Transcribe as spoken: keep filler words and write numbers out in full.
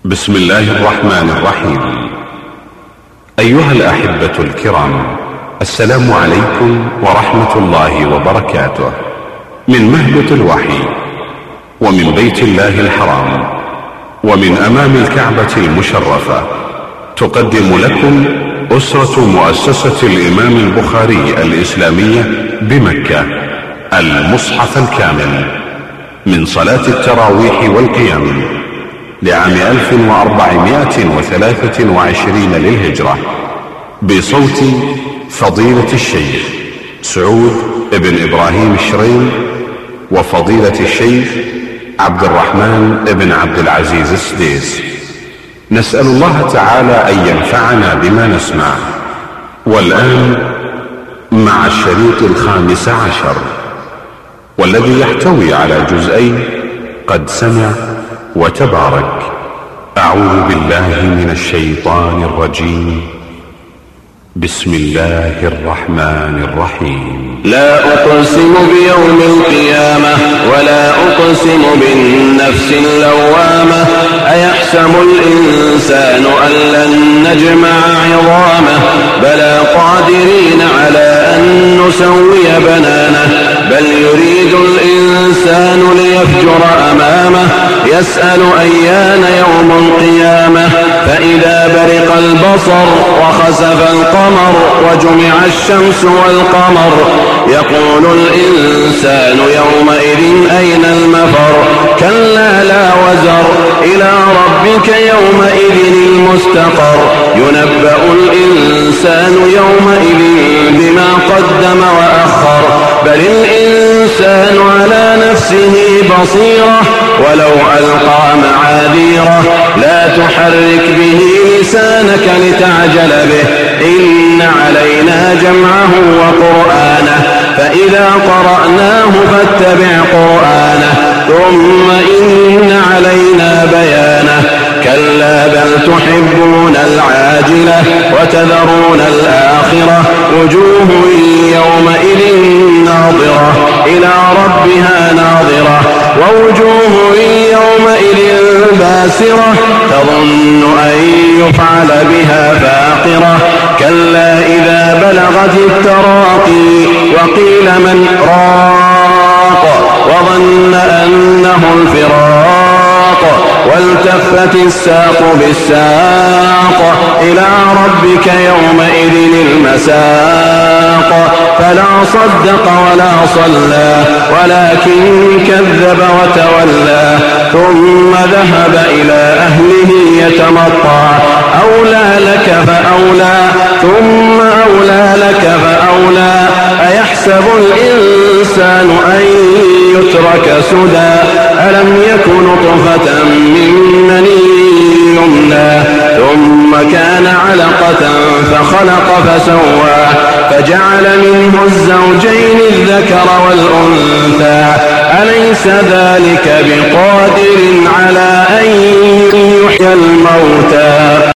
بسم الله الرحمن الرحيم. أيها الأحبة الكرام، السلام عليكم ورحمة الله وبركاته. من مهبط الوحي ومن بيت الله الحرام ومن أمام الكعبة المشرفة تقدم لكم أسرة مؤسسة الإمام البخاري الإسلامية بمكة المصحف الكامل من صلاة التراويح والقيام لعام ألف وأربعمائة وثلاثة وعشرين للهجرة، بصوت فضيلة الشيخ سعود بن إبراهيم الشريم وفضيلة الشيخ عبد الرحمن بن عبد العزيز السديس. نسأل الله تعالى أن ينفعنا بما نسمع. والآن مع الشريط الخامس عشر، والذي يحتوي على جزئين قد سمع وتبارك. أعوذ بالله من الشيطان الرجيم. بسم الله الرحمن الرحيم. لا أقسم بيوم القيامة ولا أقسم بالنفس اللوامة. أيحسب الإنسان أن لن نجمع عظامه بلى قادرين على أن نسوي بنانه بل يريد الإنسان ليفجر أمامه يسأل أيان يوم القيامة فإذا برق البصر وخسف القمر وجمع الشمس والقمر يقول الإنسان يومئذ أين المفر كلا لا وزر إلى ربك يومئذ المستقر ينبأ الإنسان يومئذ بما قدم وأخر بل الإنسان على نفسه بصيرة ولو ألقى معاذيره لا تحرك به لسانك لتعجل به إن علينا جمعه وقرآنه فإذا قرأناه فاتبع قرآنه ثم إن علينا بيانه كلا بل تحبون العاجلة وتذرون الآخرة وجوه يومئذ ناظرة إلى ربها ناظرة ووجوه يومئذ باسرة تظن أن يفعل بها فاقرة كلا إذا بلغت التراقي وقيل من راق وظن أنه الفراق والتفت الساق بالساق إلى ربك يومئذ المساق فلا صدق ولا صلى ولكن كذب وتولى ثم ذهب إلى أهله يتمطى أولى لك فأولى ثم أولى لك فأولى أيحسب الإنسان أن يترك سدى ألم يكن نطفة من مني يمنى ثم كان علقة فخلق فسوى فجعل منه الزوجين الذكر والأنثى أليس ذلك بقادر على أن يحيي الموتى